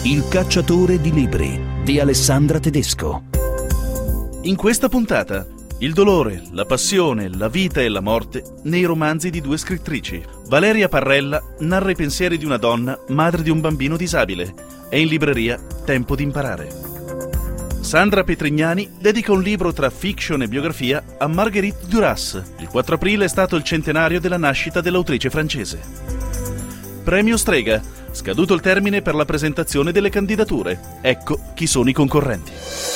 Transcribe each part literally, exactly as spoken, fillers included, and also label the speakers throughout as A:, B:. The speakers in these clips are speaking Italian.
A: Il cacciatore di libri di Alessandra Tedesco. In questa puntata, il dolore, la passione, la vita e la morte nei romanzi di due scrittrici. Valeria Parrella narra i pensieri di una donna, madre di un bambino disabile. È in libreria Tempo di imparare. Sandra Petrignani dedica un libro tra fiction e biografia a Marguerite Duras. Il quattro aprile è stato il centenario della nascita dell'autrice francese. Premio Strega. Scaduto il termine per la presentazione delle candidature. Ecco chi sono i concorrenti.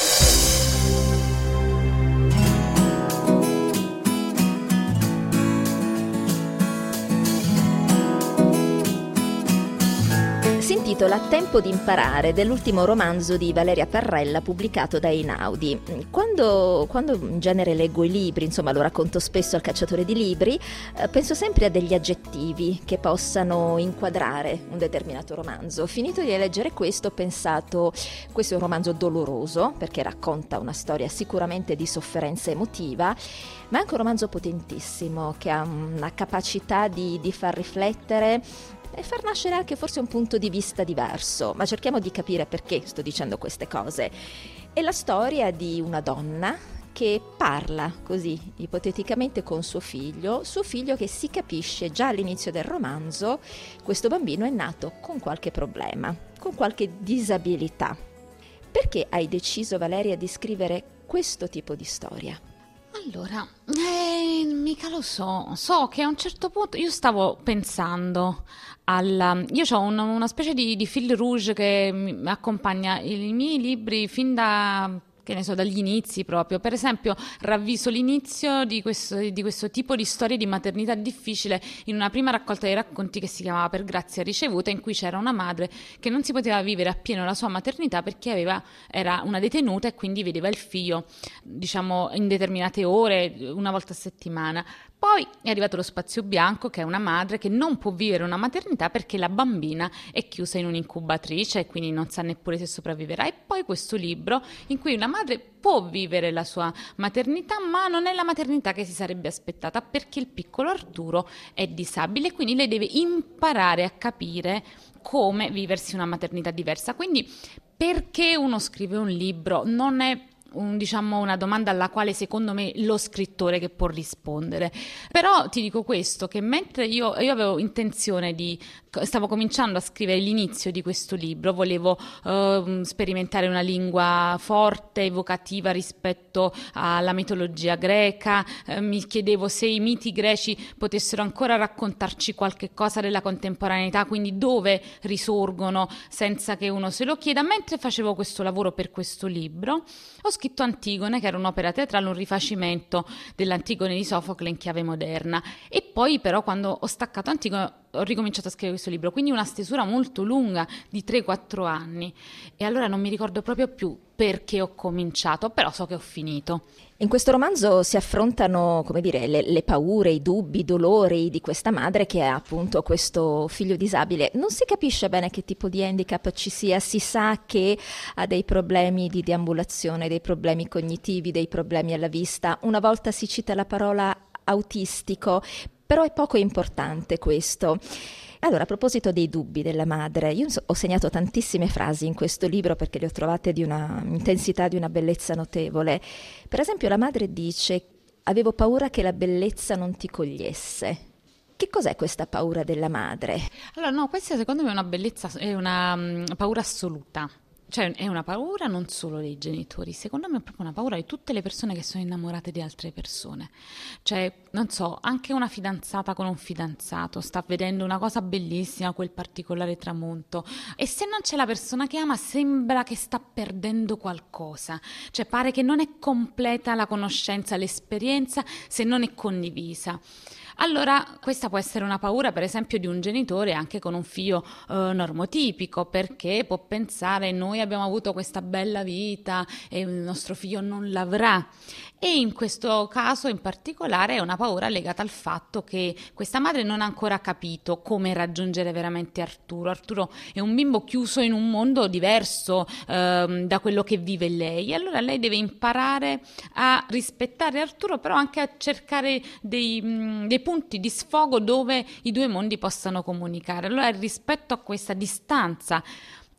B: Si intitola Tempo di imparare, dell'ultimo romanzo di Valeria Parrella pubblicato da Einaudi. Quando, quando in genere leggo i libri, insomma lo racconto spesso al cacciatore di libri, eh, penso sempre a degli aggettivi che possano inquadrare un determinato romanzo. Finito di leggere questo ho pensato, questo è un romanzo doloroso perché racconta una storia sicuramente di sofferenza emotiva, ma è anche un romanzo potentissimo che ha una capacità di, di far riflettere e far nascere anche forse un punto di vista diverso, ma cerchiamo di capire perché sto dicendo queste cose. È la storia di una donna che parla così ipoteticamente con suo figlio, suo figlio che si capisce già all'inizio del romanzo, questo bambino è nato con qualche problema, con qualche disabilità. Perché hai deciso, Valeria, di scrivere questo tipo di storia?
C: Allora, eh, mica lo so, so che a un certo punto io stavo pensando alla... Io ho un, una specie di, di fil rouge che mi accompagna i miei libri fin da... che ne so, dagli inizi proprio. Per esempio, ravviso l'inizio di questo, di questo tipo di storie di maternità difficile in una prima raccolta di racconti che si chiamava Per grazia ricevuta, in cui c'era una madre che non si poteva vivere appieno la sua maternità perché aveva, era una detenuta e quindi vedeva il figlio, diciamo, in determinate ore, una volta a settimana. Poi è arrivato Lo spazio bianco, che è una madre che non può vivere una maternità perché la bambina è chiusa in un'incubatrice e quindi non sa neppure se sopravviverà. E poi questo libro in cui una madre può vivere la sua maternità, ma non è la maternità che si sarebbe aspettata perché il piccolo Arturo è disabile e quindi lei deve imparare a capire come viversi una maternità diversa. Quindi perché uno scrive un libro non è Un, diciamo una domanda alla quale secondo me lo scrittore che può rispondere. Però ti dico questo, che mentre io, io avevo intenzione di stavo cominciando a scrivere l'inizio di questo libro, volevo uh, sperimentare una lingua forte, evocativa rispetto alla mitologia greca, uh, mi chiedevo se i miti greci potessero ancora raccontarci qualche cosa della contemporaneità, quindi dove risorgono senza che uno se lo chieda. Mentre facevo questo lavoro per questo libro ho scritto Antigone, che era un'opera teatrale, un rifacimento dell'Antigone di Sofocle in chiave moderna, e poi però quando ho staccato Antigone ho ricominciato a scrivere questo libro, quindi una stesura molto lunga di tre quattro anni, e allora non mi ricordo proprio più perché ho cominciato, però so che ho finito.
B: In questo romanzo si affrontano, come dire, le, le paure, i dubbi, i dolori di questa madre che ha appunto questo figlio disabile. Non si capisce bene che tipo di handicap ci sia, si sa che ha dei problemi di deambulazione, dei problemi cognitivi, dei problemi alla vista. Una volta si cita la parola autistico, però è poco importante questo. Allora, a proposito dei dubbi della madre, io ho segnato tantissime frasi in questo libro perché le ho trovate di una intensità, di una bellezza notevole. Per esempio, la madre dice: avevo paura che la bellezza non ti cogliesse. Che cos'è questa paura della madre?
C: Allora, no, questa secondo me è una bellezza, è una um, paura assoluta. Cioè è una paura non solo dei genitori, secondo me è proprio una paura di tutte le persone che sono innamorate di altre persone. Cioè, non so, anche una fidanzata con un fidanzato sta vedendo una cosa bellissima, quel particolare tramonto, e se non c'è la persona che ama sembra che sta perdendo qualcosa. Cioè pare che non è completa la conoscenza, l'esperienza se non è condivisa. Allora questa può essere una paura, per esempio, di un genitore anche con un figlio eh, normotipico, perché può pensare: noi abbiamo avuto questa bella vita e il nostro figlio non l'avrà. E in questo caso in particolare è una paura legata al fatto che questa madre non ha ancora capito come raggiungere veramente Arturo. Arturo è un bimbo chiuso in un mondo diverso ehm, da quello che vive lei, e allora lei deve imparare a rispettare Arturo, però anche a cercare dei, mh, dei punti di sfogo dove i due mondi possano comunicare. Allora rispetto a questa distanza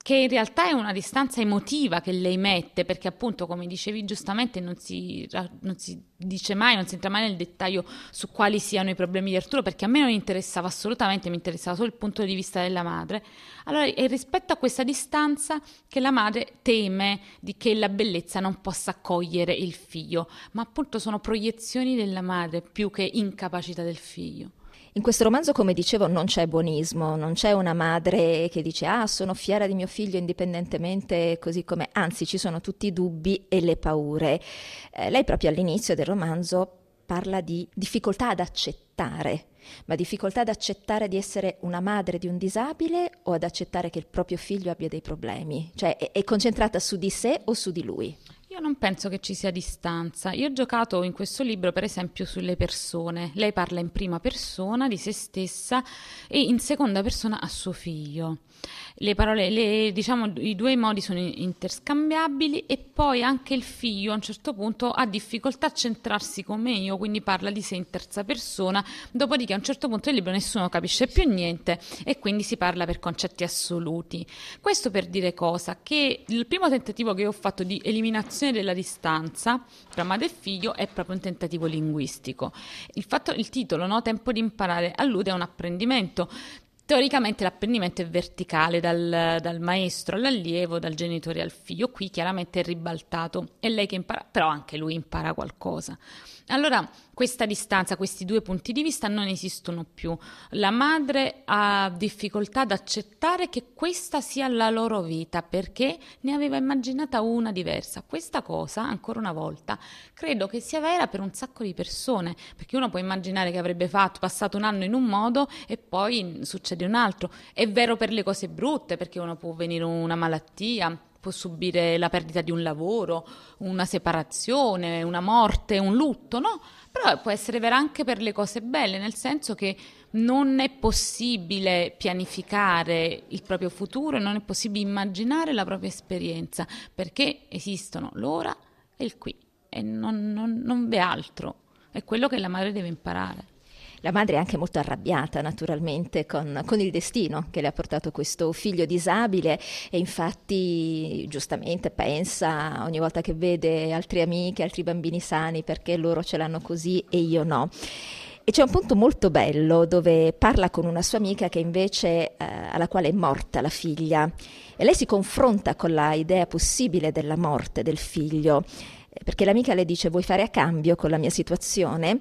C: che in realtà è una distanza emotiva che lei mette, perché appunto, come dicevi giustamente, non si, non si dice mai, non si entra mai nel dettaglio su quali siano i problemi di Arturo, perché a me non interessava assolutamente, mi interessava solo il punto di vista della madre. Allora è rispetto a questa distanza che la madre teme di che la bellezza non possa accogliere il figlio, ma appunto sono proiezioni della madre più che incapacità del figlio.
B: In questo romanzo, come dicevo, non c'è buonismo, non c'è una madre che dice ah, sono fiera di mio figlio indipendentemente così com'è, anzi ci sono tutti i dubbi e le paure. Eh, lei proprio all'inizio del romanzo parla di difficoltà ad accettare, ma difficoltà ad accettare di essere una madre di un disabile o ad accettare che il proprio figlio abbia dei problemi? Cioè è, è concentrata su di sé o su di lui?
C: Io non penso che ci sia distanza. Io ho giocato in questo libro, per esempio, sulle persone. Lei parla in prima persona di se stessa e in seconda persona a suo figlio. Le parole, le, diciamo, i due modi sono interscambiabili e poi anche il figlio a un certo punto ha difficoltà a centrarsi come io, quindi parla di sé in terza persona, dopodiché a un certo punto del libro nessuno capisce più niente e quindi si parla per concetti assoluti. Questo per dire cosa? Che il primo tentativo che io ho fatto di eliminazione della distanza tra madre e figlio è proprio un tentativo linguistico. Il, fatto, il titolo, no? Tempo di imparare, allude a un apprendimento. Teoricamente l'apprendimento è verticale dal, dal maestro all'allievo, dal genitore al figlio. Qui chiaramente è ribaltato, è lei che impara, però anche lui impara qualcosa. Allora questa distanza, questi due punti di vista non esistono più. La madre ha difficoltà ad accettare che questa sia la loro vita perché ne aveva immaginata una diversa. Questa cosa, ancora una volta, credo che sia vera per un sacco di persone, perché uno può immaginare che avrebbe fatto, passato un anno in un modo e poi succede un altro. È vero per le cose brutte, perché uno può venire una malattia, può subire la perdita di un lavoro, una separazione, una morte, un lutto, no? Però può essere vera anche per le cose belle, nel senso che non è possibile pianificare il proprio futuro, non è possibile immaginare la propria esperienza, perché esistono l'ora e il qui, e non, non, non v'è altro. È quello che la madre deve imparare.
B: La madre è anche molto arrabbiata naturalmente con, con il destino che le ha portato questo figlio disabile e infatti giustamente pensa ogni volta che vede altri amiche, altri bambini sani, perché loro ce l'hanno così e io no. E c'è un punto molto bello dove parla con una sua amica che invece eh, alla quale è morta la figlia e lei si confronta con la idea possibile della morte del figlio, perché l'amica le dice vuoi fare a cambio con la mia situazione?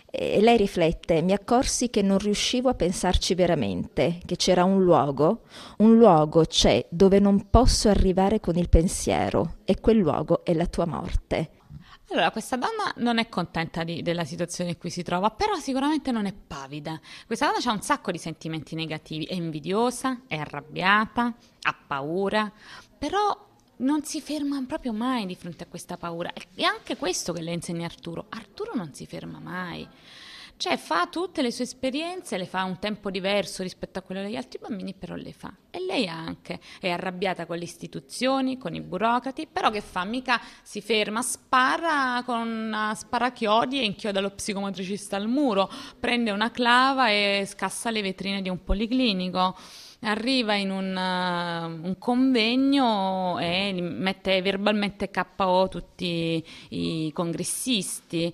B: E lei riflette, mi accorsi che non riuscivo a pensarci veramente, che c'era un luogo, un luogo c'è dove non posso arrivare con il pensiero e quel luogo è la tua morte.
C: Allora, questa donna non è contenta di, della situazione in cui si trova, però sicuramente non è pavida. Questa donna ha un sacco di sentimenti negativi, è invidiosa, è arrabbiata, ha paura, però non si ferma proprio mai di fronte a questa paura. È anche questo che le insegna Arturo. Arturo non si ferma mai. Cioè fa tutte le sue esperienze, le fa a un tempo diverso rispetto a quello degli altri bambini, però le fa. E lei anche è arrabbiata con le istituzioni, con i burocrati, però che fa? Mica si ferma, spara con una sparachiodi e inchioda lo psicomotricista al muro, prende una clava e scassa le vetrine di un policlinico. Arriva in un, uh, un convegno e mette verbalmente K O tutti i congressisti.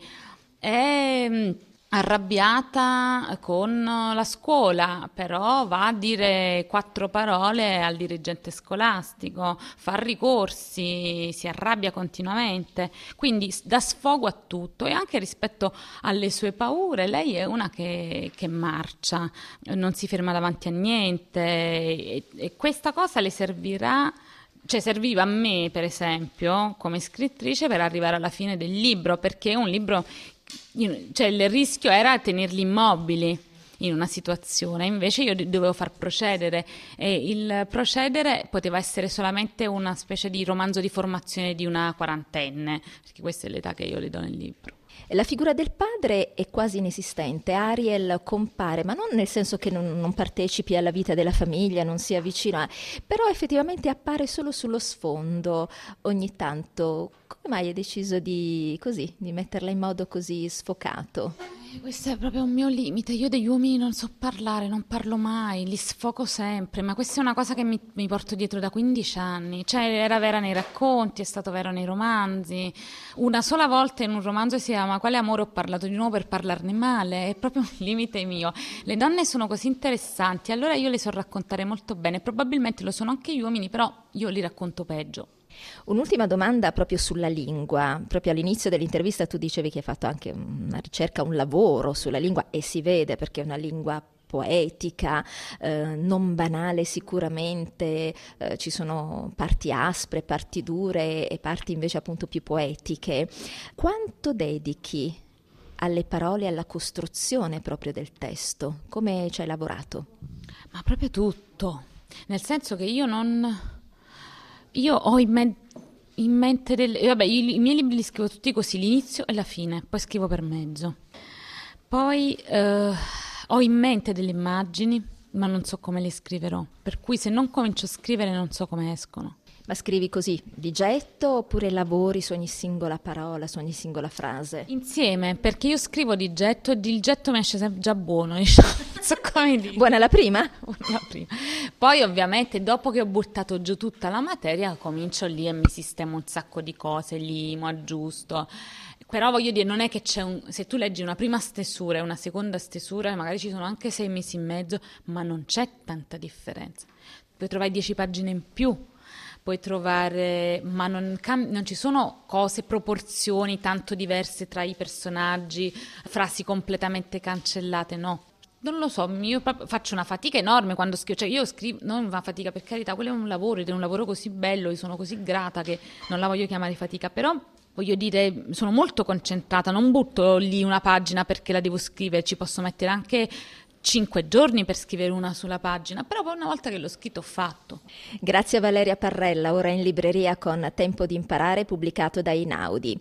C: È arrabbiata con la scuola, però va a dire quattro parole al dirigente scolastico, fa ricorsi, si arrabbia continuamente, quindi dà sfogo a tutto e anche rispetto alle sue paure. Lei è una che, che marcia, non si ferma davanti a niente e, e questa cosa le servirà. Cioè serviva a me, per esempio, come scrittrice per arrivare alla fine del libro, perché è un libro, cioè il rischio era tenerli immobili in una situazione, invece io dovevo far procedere e il procedere poteva essere solamente una specie di romanzo di formazione di una quarantenne, perché questa è l'età che io le do nel libro.
B: La figura del padre padre è quasi inesistente, Ariel compare, ma non nel senso che non, non partecipi alla vita della famiglia, non sia vicino, a, però effettivamente appare solo sullo sfondo ogni tanto. Come mai hai deciso di, così, di metterla in modo così sfocato?
C: Eh, questo è proprio un mio limite. Io degli uomini non so parlare, non parlo mai, li sfoco sempre, ma questa è una cosa che mi, mi porto dietro da quindici anni. Cioè, era vera nei racconti, è stato vero nei romanzi. Una sola volta in un romanzo si chiama Quale amore ho parlato di nuovo per parlarne male, è proprio un limite mio. Le donne sono così interessanti, allora io le so raccontare molto bene, probabilmente lo sono anche gli uomini, però io li racconto peggio.
B: Un'ultima domanda proprio sulla lingua. Proprio all'inizio dell'intervista tu dicevi che hai fatto anche una ricerca, un lavoro sulla lingua, e si vede perché è una lingua poetica, eh, non banale sicuramente, eh, ci sono parti aspre, parti dure e parti invece appunto più poetiche. Quanto dedichi alle parole e alla costruzione proprio del testo? Come ci hai lavorato?
C: Ma proprio tutto, nel senso che io non... Io ho in, me- in mente del... Vabbè, i, i miei libri li scrivo tutti così, l'inizio e la fine, poi scrivo per mezzo. Poi eh, ho in mente delle immagini, ma non so come le scriverò. Per cui se non comincio a scrivere non so come escono.
B: Ma scrivi così, di getto, oppure lavori su ogni singola parola, su ogni singola frase?
C: Insieme, perché io scrivo di getto e il getto mi esce sempre già buono, diciamo. Non so come dire.
B: Buona la prima?
C: Buona la prima. Poi ovviamente dopo che ho buttato giù tutta la materia comincio lì e mi sistemo un sacco di cose, limo, aggiusto. Però voglio dire, non è che c'è un... Se tu leggi una prima stesura e una seconda stesura, magari ci sono anche sei mesi in mezzo, ma non c'è tanta differenza. Puoi trovare dieci pagine in più. Puoi trovare, ma non, cam- non ci sono cose, proporzioni tanto diverse tra i personaggi, frasi completamente cancellate, no. Non lo so, io faccio una fatica enorme quando scrivo, cioè io scrivo, non una fatica per carità, quello è un lavoro, ed è un lavoro così bello, io sono così grata che non la voglio chiamare fatica, però voglio dire, sono molto concentrata, non butto lì una pagina perché la devo scrivere, ci posso mettere anche cinque giorni per scrivere una sulla pagina, però poi una volta che l'ho scritto ho fatto.
B: Grazie a Valeria Parrella, ora in libreria con Tempo di imparare, pubblicato da Einaudi.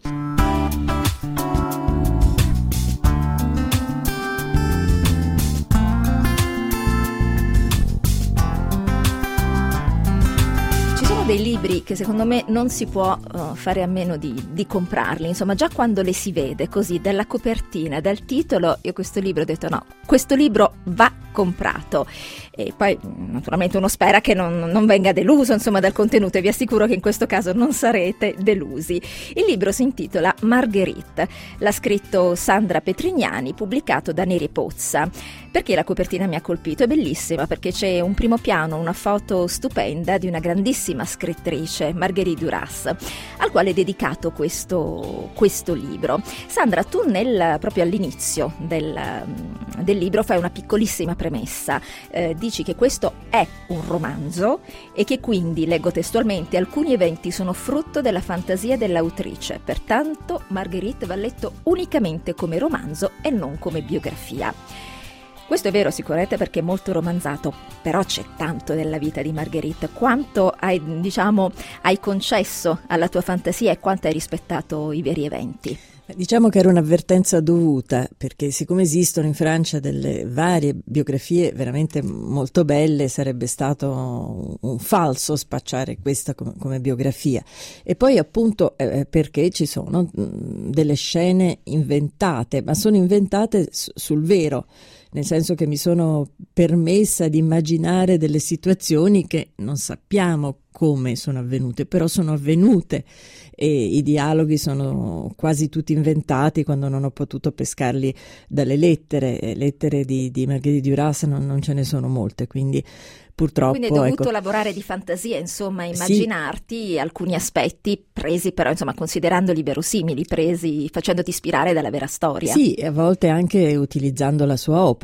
B: Dei libri che secondo me non si può uh, fare a meno di, di comprarli, insomma già quando le si vede così dalla copertina, dal titolo, io questo libro ho detto no, questo libro va comprato, e poi naturalmente uno spera che non, non venga deluso insomma dal contenuto, e vi assicuro che in questo caso non sarete delusi. Il libro si intitola Marguerite, l'ha scritto Sandra Petrignani, pubblicato da Neri Pozza. Perché la copertina mi ha colpito? È bellissima perché c'è un primo piano, una foto stupenda di una grandissima scrittrice, Marguerite Duras, al quale è dedicato questo, questo libro. Sandra, tu nel, proprio all'inizio del, del libro fai una piccolissima premessa, eh, dici che questo è un romanzo e che quindi, leggo testualmente, alcuni eventi sono frutto della fantasia dell'autrice, pertanto Marguerite va letto unicamente come romanzo e non come biografia. Questo è vero sicuramente perché è molto romanzato, però c'è tanto della vita di Marguerite. Quanto hai, diciamo, hai concesso alla tua fantasia e quanto hai rispettato i veri eventi?
D: Diciamo che era un'avvertenza dovuta, perché siccome esistono in Francia delle varie biografie veramente molto belle, sarebbe stato un falso spacciare questa come, come biografia. E poi appunto eh, perché ci sono mh, delle scene inventate, ma sono inventate s- sul vero, nel senso che mi sono permessa di immaginare delle situazioni che non sappiamo come sono avvenute, però sono avvenute, e i dialoghi sono quasi tutti inventati quando non ho potuto pescarli dalle lettere, lettere di, di Marguerite Duras non, non ce ne sono molte, quindi purtroppo...
B: Quindi hai dovuto
D: ecco,
B: lavorare di fantasia, insomma, immaginarti sì. alcuni aspetti presi però, insomma, considerandoli verosimili, presi facendoti ispirare dalla vera storia.
D: Sì, a volte anche utilizzando la sua opera.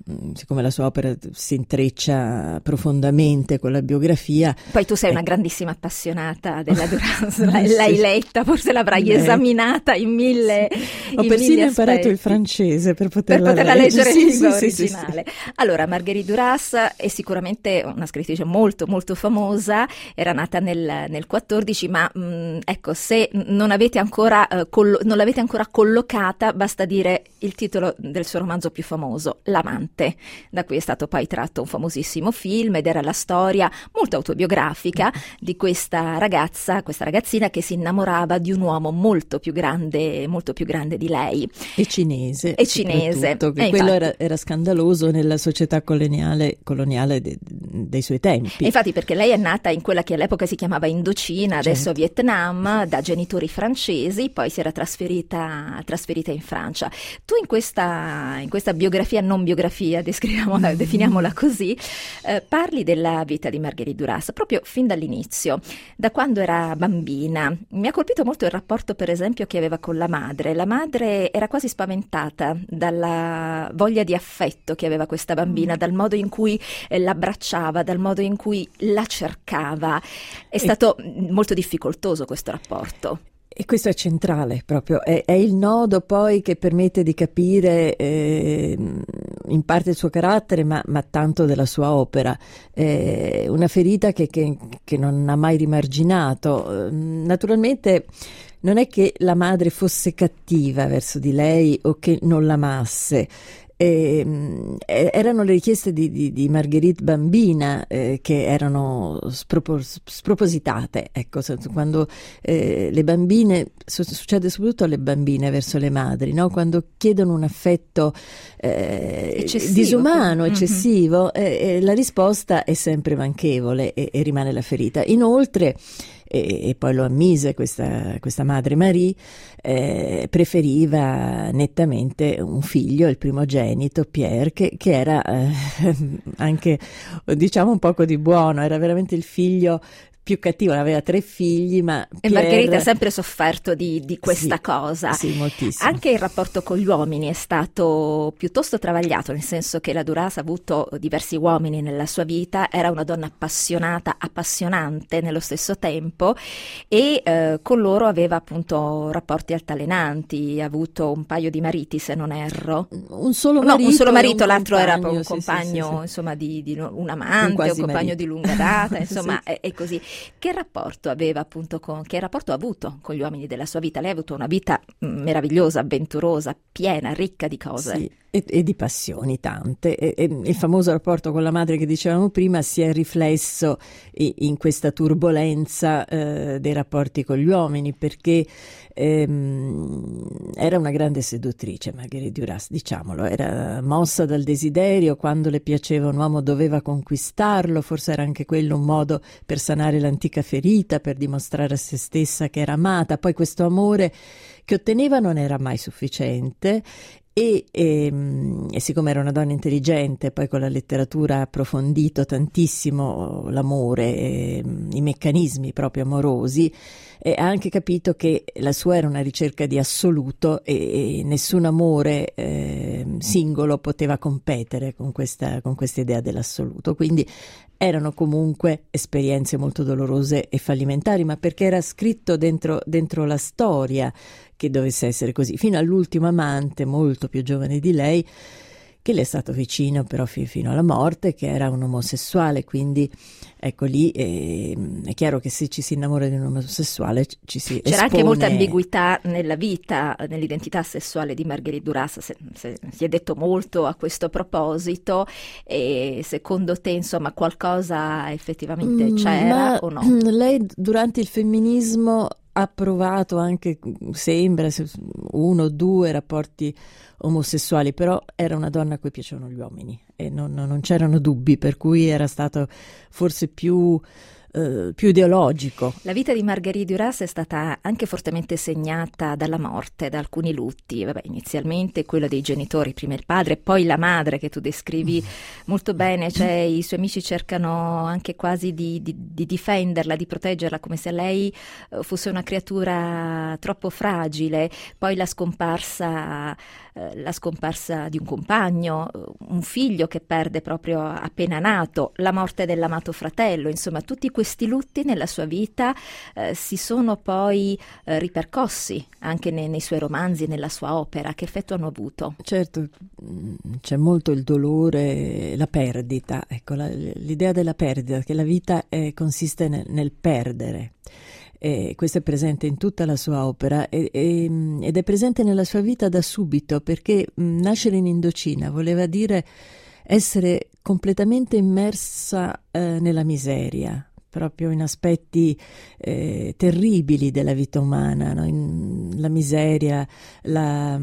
D: siccome la sua opera si intreccia profondamente con la biografia.
B: Poi tu sei una
D: ecco.
B: grandissima appassionata della Duras, l'hai letta, forse l'avrai Beh. esaminata in mille
D: Ho
B: in
D: persino
B: mille
D: imparato
B: aspetti.
D: il francese per poterla,
B: per poterla leggere
D: sì,
B: in lingua
D: sì,
B: originale.
D: Sì, sì.
B: Allora, Marguerite Duras è sicuramente una scrittrice molto molto famosa, era nata nel, nel quattordici, ma mh, ecco, se non avete ancora uh, collo- non l'avete ancora collocata, basta dire il titolo del suo romanzo più famoso, L'amante, da cui è stato poi tratto un famosissimo film, ed era la storia molto autobiografica di questa ragazza, questa ragazzina che si innamorava di un uomo molto più grande, molto più grande di lei.
D: E cinese.
B: E cinese.
D: Che
B: e
D: quello
B: infatti,
D: era, era scandaloso nella società coloniale, coloniale de, dei suoi tempi.
B: E infatti, perché lei è nata in quella che all'epoca si chiamava Indocina, adesso
D: certo.
B: Vietnam, da genitori francesi, poi si era trasferita, trasferita in Francia. Tu in questa, in questa biografia, non biografia, descriviamola, mm. definiamola così, eh, parli della vita di Marguerite Duras, proprio fin dall'inizio, da quando era bambina. Mi ha colpito molto il rapporto, per esempio, che aveva con la madre. La madre era quasi spaventata dalla voglia di affetto che aveva questa bambina, mm. dal modo in cui eh, l'abbracciava, dal modo in cui la cercava. È stato e... molto difficoltoso questo rapporto.
D: E questo è centrale proprio, è, è il nodo poi che permette di capire eh, in parte il suo carattere, ma, ma tanto della sua opera. Eh, una ferita che, che, che non ha mai rimarginato. Naturalmente non è che la madre fosse cattiva verso di lei o che non l'amasse. Eh, erano le richieste di, di, di Marguerite bambina eh, che erano spropos- spropositate, ecco, quando eh, le bambine, succede soprattutto alle bambine verso le madri, no? Quando chiedono un affetto eh,
B: eccessivo,
D: disumano,
B: mm-hmm.
D: eccessivo, eh, eh, la risposta è sempre manchevole e, e rimane la ferita. Inoltre, e, e poi lo ammise questa, questa madre Marie, eh, preferiva nettamente un figlio, il primogenito Pierre, che, che era eh, anche, diciamo, un poco di buono, era veramente il figlio più cattivo, aveva tre figli, ma
B: e
D: Pierre...
B: Margherita ha sempre sofferto di, di questa
D: sì,
B: cosa.
D: Sì, moltissimo.
B: Anche il rapporto con gli uomini è stato piuttosto travagliato, nel senso che la Duras ha avuto diversi uomini nella sua vita, era una donna appassionata, appassionante nello stesso tempo, e eh, con loro aveva appunto rapporti altalenanti, ha avuto un paio di mariti, se non erro.
D: Un solo marito,
B: no, un solo marito,
D: un
B: l'altro
D: compagno,
B: era un
D: sì,
B: compagno,
D: sì, sì,
B: insomma, di, di un amante,
D: un,
B: un compagno
D: marito.
B: di lunga data, insomma,
D: sì.
B: è, è così. Che rapporto aveva appunto con, che rapporto ha avuto con gli uomini della sua vita? Lei ha avuto una vita meravigliosa, avventurosa, piena, ricca di cose.
D: Sì, e, e di passioni tante. E, e il famoso rapporto con la madre che dicevamo prima si è riflesso in questa turbolenza eh, dei rapporti con gli uomini, perché ehm, era una grande seduttrice Marguerite Duras, diciamolo, era mossa dal desiderio, quando le piaceva un uomo doveva conquistarlo, forse era anche quello un modo per sanare l'antica ferita, per dimostrare a se stessa che era amata. Poi questo amore che otteneva non era mai sufficiente. E, e, e siccome era una donna intelligente, poi con la letteratura ha approfondito tantissimo l'amore, e, i meccanismi proprio amorosi, e ha anche capito che la sua era una ricerca di assoluto, e, e nessun amore eh, singolo poteva competere con questa, con questa idea dell'assoluto. Quindi erano comunque esperienze molto dolorose e fallimentari, ma perché era scritto dentro, dentro la storia che dovesse essere così, fino all'ultimo amante, molto più giovane di lei, che le è stato vicino però fi- fino alla morte, che era un omosessuale. Quindi ecco, lì eh, è chiaro che se ci si innamora di un omosessuale ci si
B: C'era
D: espone...
B: anche molta ambiguità nella vita, nell'identità sessuale di Marguerite Duras, se, se, si è detto molto a questo proposito, e secondo te insomma qualcosa effettivamente c'era
D: Ma
B: o no?
D: Lei durante il femminismo ha provato anche, sembra, uno o due rapporti omosessuali, però era una donna a cui piacevano gli uomini e non, non c'erano dubbi, per cui era stato forse più eh, più ideologico.
B: La vita di Marguerite Duras è stata anche fortemente segnata dalla morte, da alcuni lutti. Vabbè, inizialmente quello dei genitori, prima il padre, poi la madre che tu descrivi molto bene, cioè i suoi amici cercano anche quasi di, di, di difenderla, di proteggerla, come se lei fosse una creatura troppo fragile. Poi la scomparsa, eh, la scomparsa di un compagno, un figlio che perde proprio appena nato, la morte dell'amato fratello, insomma tutti questi lutti nella sua vita eh, si sono poi eh, ripercossi anche nei, nei suoi romanzi, nella sua opera. Che effetto hanno avuto?
D: Certo, c'è molto il dolore, la perdita, ecco, la, l'idea della perdita, che la vita è, consiste nel, nel perdere. E questo è presente in tutta la sua opera e, e, ed è presente nella sua vita da subito, perché mh, nascere in Indocina voleva dire essere completamente immersa eh, nella miseria, proprio in aspetti eh, terribili della vita umana, no? In, la miseria, la,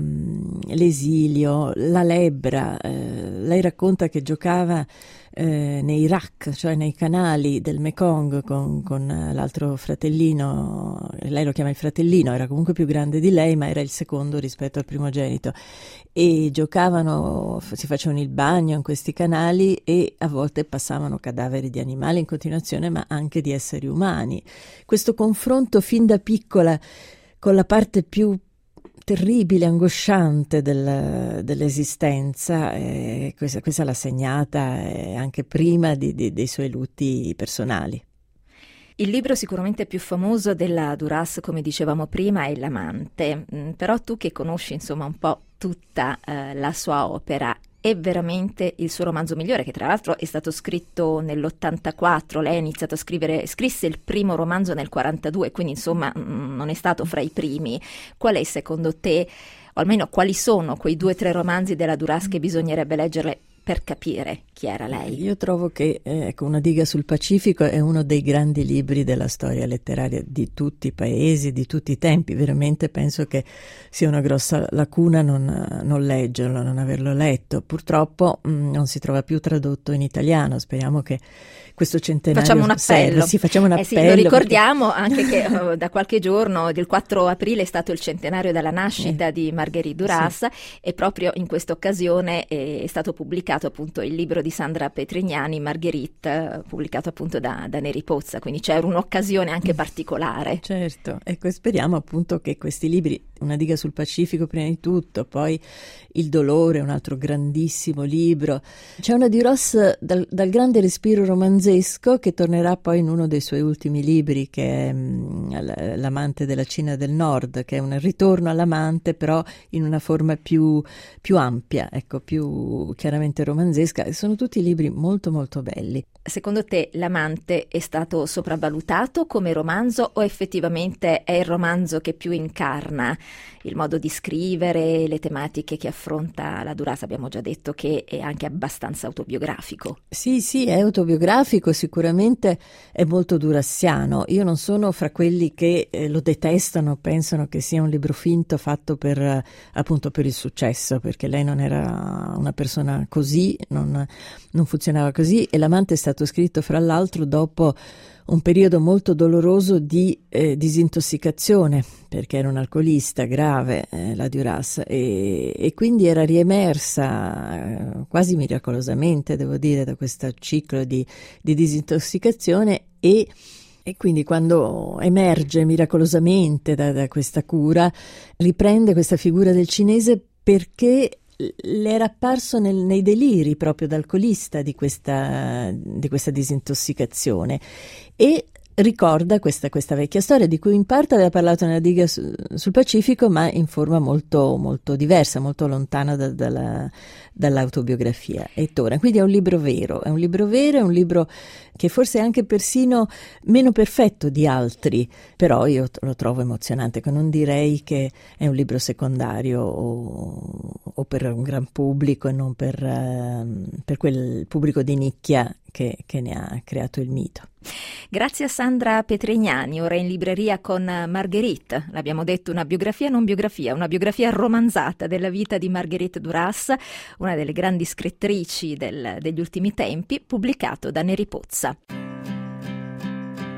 D: l'esilio, la lebbra. Eh, lei racconta che giocava eh, nei rack, cioè nei canali del Mekong con, con l'altro fratellino. Lei lo chiama il fratellino, era comunque più grande di lei, ma era il secondo rispetto al primogenito, e giocavano, si facevano il bagno in questi canali e a volte passavano cadaveri di animali in continuazione, ma anche di esseri umani. Questo confronto fin da piccola con la parte più terribile, angosciante del, dell'esistenza, eh, questa, questa l'ha segnata eh, anche prima di, di, dei suoi lutti personali.
B: Il libro sicuramente più famoso della Duras, come dicevamo prima, è L'amante, mm, però tu che conosci insomma un po' tutta eh, la sua opera, è veramente il suo romanzo migliore, che tra l'altro è stato scritto nell'ottantaquattro, lei ha iniziato a scrivere, scrisse il primo romanzo nel quarantadue, quindi insomma mh, non è stato fra i primi. Qual è secondo te, o almeno quali sono quei due o tre romanzi della Duras che bisognerebbe leggerle per capire chi era lei?
D: Io trovo che eh, ecco, Una diga sul Pacifico è uno dei grandi libri della storia letteraria di tutti i paesi, di tutti i tempi. Veramente penso che sia una grossa lacuna non, non leggerlo, non averlo letto. Purtroppo mh, non si trova più tradotto in italiano. Speriamo che questo centenario
B: facciamo un appello.
D: Sì, facciamo un
B: eh
D: appello.
B: Sì, lo ricordiamo perché... anche che uh, da qualche giorno, del quattro aprile, è stato il centenario della nascita eh. di Marguerite Duras, sì. E proprio in questa occasione è stato pubblicato appunto il libro di Sandra Petrignani, Marguerite, pubblicato appunto da, da Neri Pozza, quindi c'è un'occasione anche particolare.
D: Certo, ecco, speriamo appunto che questi libri, Una diga sul Pacifico prima di tutto, poi Il dolore, un altro grandissimo libro. C'è una Duras dal, dal grande respiro romanzesco che tornerà poi in uno dei suoi ultimi libri, che è mh, L'amante della Cina del Nord, che è un ritorno all'amante però in una forma più, più ampia, ecco, più chiaramente romanzesca. Sono tutti libri molto molto belli.
B: Secondo te L'amante è stato sopravvalutato come romanzo o effettivamente è il romanzo che più incarna il modo di scrivere, le tematiche che affronta la Duras? Abbiamo già detto che è anche abbastanza autobiografico.
D: Sì, sì, è autobiografico, sicuramente è molto durassiano. Io non sono fra quelli che eh, lo detestano, pensano che sia un libro finto fatto per eh, appunto per il successo, perché lei non era una persona così, non, non funzionava così, e L'amante è stato scritto fra l'altro dopo un periodo molto doloroso di eh, disintossicazione, perché era un alcolista grave, eh, la Duras, e, e quindi era riemersa eh, quasi miracolosamente, devo dire, da questo ciclo di, di disintossicazione, e, e quindi quando emerge miracolosamente da, da questa cura, riprende questa figura del cinese perché le era apparso nel, nei deliri proprio d'alcolista di questa, di questa disintossicazione, e ricorda questa, questa vecchia storia di cui in parte aveva parlato nella diga su, sul Pacifico, ma in forma molto, molto diversa, molto lontana da, dalla, dall'autobiografia, e torna. Quindi è un libro vero, è un libro vero, è un libro che forse è anche persino meno perfetto di altri, però io lo trovo emozionante, che non direi che è un libro secondario o, o per un gran pubblico e non per, uh, per quel pubblico di nicchia che, che ne ha creato il mito.
B: Grazie a Sandra Petrignani, ora in libreria con Marguerite. L'abbiamo detto, una biografia non biografia, una biografia romanzata della vita di Marguerite Duras, una delle grandi scrittrici del, degli ultimi tempi, pubblicato da Neri Pozza.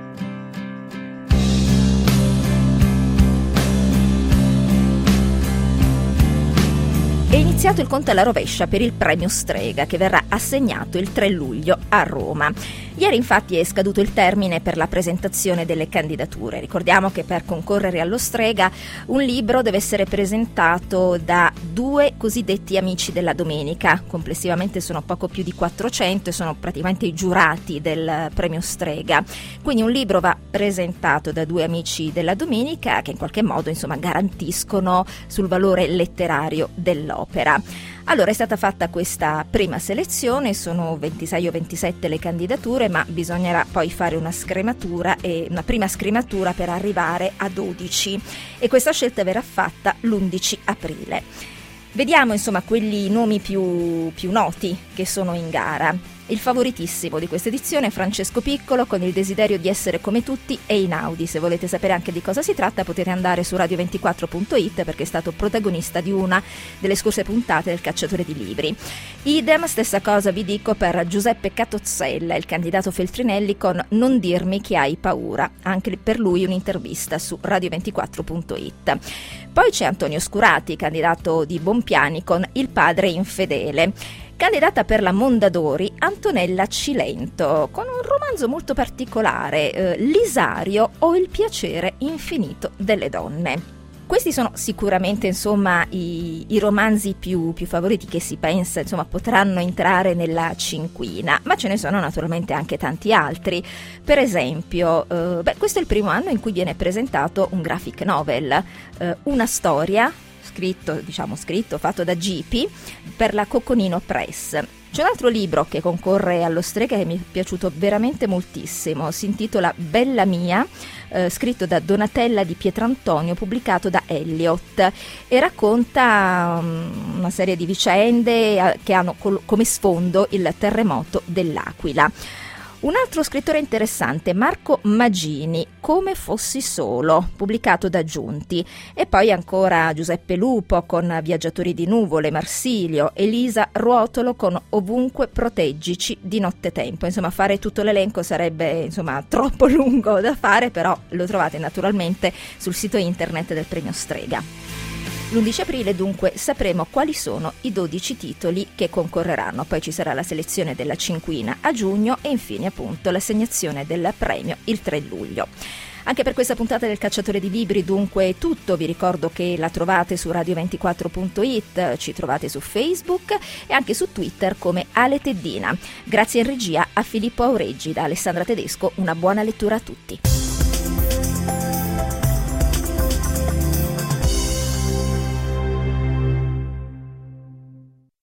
B: iniziato il conto alla rovescia per il premio Strega, che verrà assegnato il tre luglio a Roma. Ieri infatti è scaduto il termine per la presentazione delle candidature. Ricordiamo che per concorrere allo Strega un libro deve essere presentato da due cosiddetti amici della domenica. Complessivamente sono poco più di quattrocento e sono praticamente i giurati del premio Strega. Quindi un libro va presentato da due amici della domenica che in qualche modo insomma garantiscono sul valore letterario dell'opera. Allora è stata fatta questa prima selezione, sono ventisei o ventisette le candidature, ma bisognerà poi fare una scrematura e una prima scrematura per arrivare a dodici, e questa scelta verrà fatta l'undici aprile. Vediamo insomma quelli nomi più, più noti che sono in gara. Il favoritissimo di questa edizione è Francesco Piccolo, con Il desiderio di essere come tutti e Einaudi. Se volete sapere anche di cosa si tratta potete andare su radio ventiquattro punto it, perché è stato protagonista di una delle scorse puntate del Cacciatore di Libri. Idem, stessa cosa vi dico per Giuseppe Catozzella, il candidato Feltrinelli, con Non dirmi che hai paura. Anche per lui un'intervista su radio ventiquattro punto it. Poi c'è Antonio Scurati, candidato di Bompiani, con Il padre infedele. Candidata per la Mondadori Antonella Cilento, con un romanzo molto particolare, eh, Lisario o il piacere infinito delle donne. Questi sono sicuramente insomma i, i romanzi più, più favoriti che si pensa insomma potranno entrare nella cinquina, ma ce ne sono naturalmente anche tanti altri. Per esempio, eh, beh, questo è il primo anno in cui viene presentato un graphic novel, eh, una storia scritto, diciamo scritto, fatto da G P per la Cocconino Press. C'è un altro libro che concorre allo Strega che mi è piaciuto veramente moltissimo, si intitola Bella mia, eh, scritto da Donatella di Pietrantonio, pubblicato da Elliott, e racconta um, una serie di vicende eh, che hanno col- come sfondo il terremoto dell'Aquila. Un altro scrittore interessante, Marco Magini, Come fossi solo, pubblicato da Giunti. E poi ancora Giuseppe Lupo con Viaggiatori di nuvole, Marsilio, Elisa Ruotolo con Ovunque proteggici di nottetempo. Insomma, fare tutto l'elenco sarebbe insomma troppo lungo da fare, però lo trovate naturalmente sul sito internet del premio Strega. L'undici aprile dunque sapremo quali sono i dodici titoli che concorreranno, poi ci sarà la selezione della cinquina a giugno e infine appunto l'assegnazione del premio il tre luglio. Anche per questa puntata del Cacciatore di Libri dunque è tutto, vi ricordo che la trovate su radio ventiquattro punto it, ci trovate su Facebook e anche su Twitter come Ale Teddina. Grazie in regia a Filippo Aureggi, da Alessandra Tedesco, una buona lettura a tutti.